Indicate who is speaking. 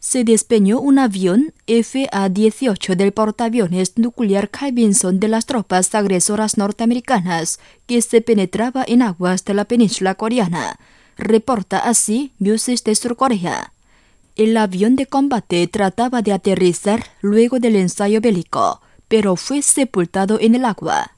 Speaker 1: se despeñó un avión FA-18 del portaaviones nuclear Carl Vinson de las tropas agresoras norteamericanas que se penetraba en aguas de la península coreana, reporta así Newsis de Sur Corea. El avión de combate trataba de aterrizar luego del ensayo bélico, pero fue sepultado en el agua.